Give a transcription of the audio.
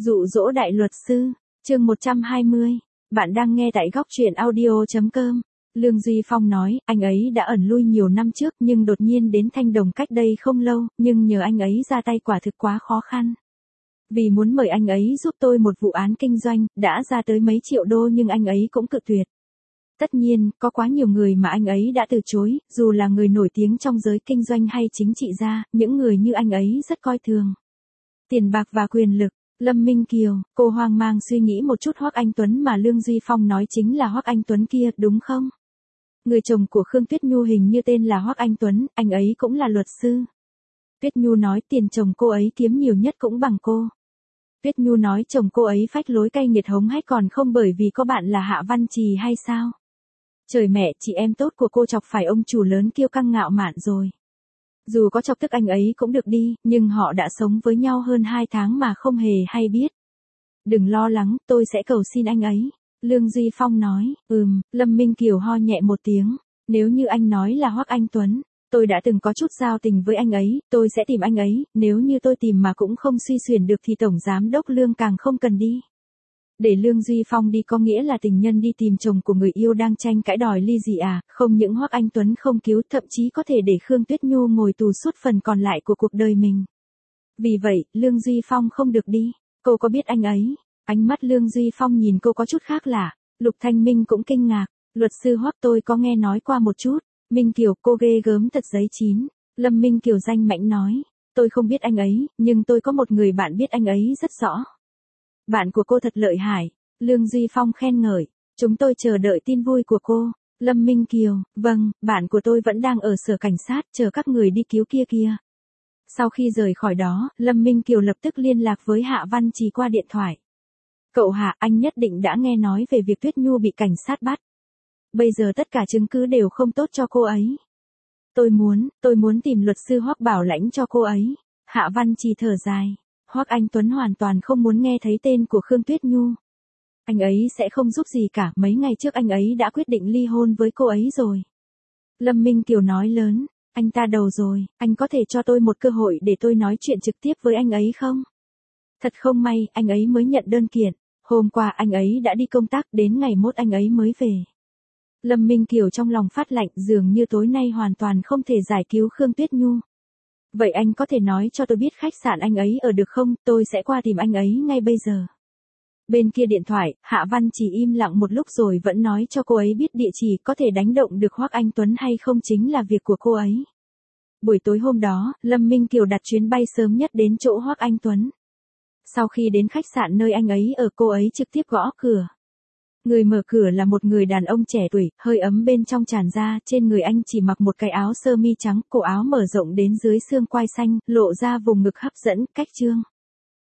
Dụ dỗ đại luật sư, chương 120. Bạn đang nghe tại góc truyện audio.com. Lương Duy Phong nói, anh ấy đã ẩn lui nhiều năm trước nhưng đột nhiên đến Thanh Đồng cách đây không lâu, nhưng nhờ anh ấy ra tay quả thực quá khó khăn. Vì muốn mời anh ấy giúp tôi một vụ án kinh doanh, đã ra tới mấy triệu đô nhưng anh ấy cũng cự tuyệt. Tất nhiên, có quá nhiều người mà anh ấy đã từ chối, dù là người nổi tiếng trong giới kinh doanh hay chính trị gia, những người như anh ấy rất coi thường. Tiền bạc và quyền lực. Lâm Minh Kiều, cô hoang mang suy nghĩ một chút. Hoắc Anh Tuấn mà Lương Duy Phong nói chính là Hoắc Anh Tuấn kia, đúng không? Người chồng của Khương Tuyết Nhu hình như tên là Hoắc Anh Tuấn, anh ấy cũng là luật sư. Tuyết Nhu nói tiền chồng cô ấy kiếm nhiều nhất cũng bằng cô. Tuyết Nhu nói chồng cô ấy phách lối cay nghiệt hống hách còn không bởi vì có bạn là Hạ Văn Trì hay sao? Trời mẹ, chị em tốt của cô chọc phải ông chủ lớn kiêu căng ngạo mạn rồi. Dù có chọc tức anh ấy cũng được đi, nhưng họ đã sống với nhau hơn 2 tháng mà không hề hay biết. Đừng lo lắng, tôi sẽ cầu xin anh ấy. Lương Duy Phong nói, Lâm Minh Kiều ho nhẹ một tiếng. Nếu như anh nói là Hoắc Anh Tuấn, tôi đã từng có chút giao tình với anh ấy, tôi sẽ tìm anh ấy, nếu như tôi tìm mà cũng không suy xuyển được thì Tổng Giám Đốc Lương càng không cần đi. Để Lương Duy Phong đi có nghĩa là tình nhân đi tìm chồng của người yêu đang tranh cãi đòi ly dị à? Không những Hoắc Anh Tuấn không cứu, thậm chí có thể để Khương Tuyết Nhu ngồi tù suốt phần còn lại của cuộc đời mình. Vì vậy, Lương Duy Phong không được đi. Cô có biết anh ấy? Ánh mắt Lương Duy Phong nhìn cô có chút khác lạ. Lục Thanh Minh cũng kinh ngạc. Luật sư Hoắc, tôi có nghe nói qua một chút. Minh Kiều, cô ghê gớm thật giấy chín. Lâm Minh Kiều danh mãnh nói. Tôi không biết anh ấy, nhưng tôi có một người bạn biết anh ấy rất rõ. Bạn của cô thật lợi hại. Lương Duy Phong khen ngợi. Chúng tôi chờ đợi tin vui của cô. Lâm Minh Kiều, vâng, bạn của tôi vẫn đang ở sở cảnh sát chờ các người đi cứu kia kia. Sau khi rời khỏi đó, Lâm Minh Kiều lập tức liên lạc với Hạ Văn Trì qua điện thoại. Cậu Hạ, anh nhất định đã nghe nói về việc Tuyết Nhu bị cảnh sát bắt. Bây giờ tất cả chứng cứ đều không tốt cho cô ấy. Tôi muốn tìm luật sư Hoắc bảo lãnh cho cô ấy. Hạ Văn Trì thở dài. Hoắc Anh Tuấn hoàn toàn không muốn nghe thấy tên của Khương Tuyết Nhu. Anh ấy sẽ không giúp gì cả, mấy ngày trước anh ấy đã quyết định ly hôn với cô ấy rồi. Lâm Minh Kiều nói lớn, anh ta đầu rồi, anh có thể cho tôi một cơ hội để tôi nói chuyện trực tiếp với anh ấy không? Thật không may, anh ấy mới nhận đơn kiện, hôm qua anh ấy đã đi công tác, đến ngày mốt anh ấy mới về. Lâm Minh Kiều trong lòng phát lạnh, dường như tối nay hoàn toàn không thể giải cứu Khương Tuyết Nhu. Vậy anh có thể nói cho tôi biết khách sạn anh ấy ở được không, tôi sẽ qua tìm anh ấy ngay bây giờ. Bên kia điện thoại, Hạ Văn chỉ im lặng một lúc rồi vẫn nói cho cô ấy biết địa chỉ có thể đánh động được Hoắc Anh Tuấn hay không chính là việc của cô ấy. Buổi tối hôm đó, Lâm Minh Kiều đặt chuyến bay sớm nhất đến chỗ Hoắc Anh Tuấn. Sau khi đến khách sạn nơi anh ấy ở, cô ấy trực tiếp gõ cửa. Người mở cửa là một người đàn ông trẻ tuổi, hơi ấm bên trong tràn ra, trên người anh chỉ mặc một cái áo sơ mi trắng, cổ áo mở rộng đến dưới xương quai xanh, lộ ra vùng ngực hấp dẫn, cách trương.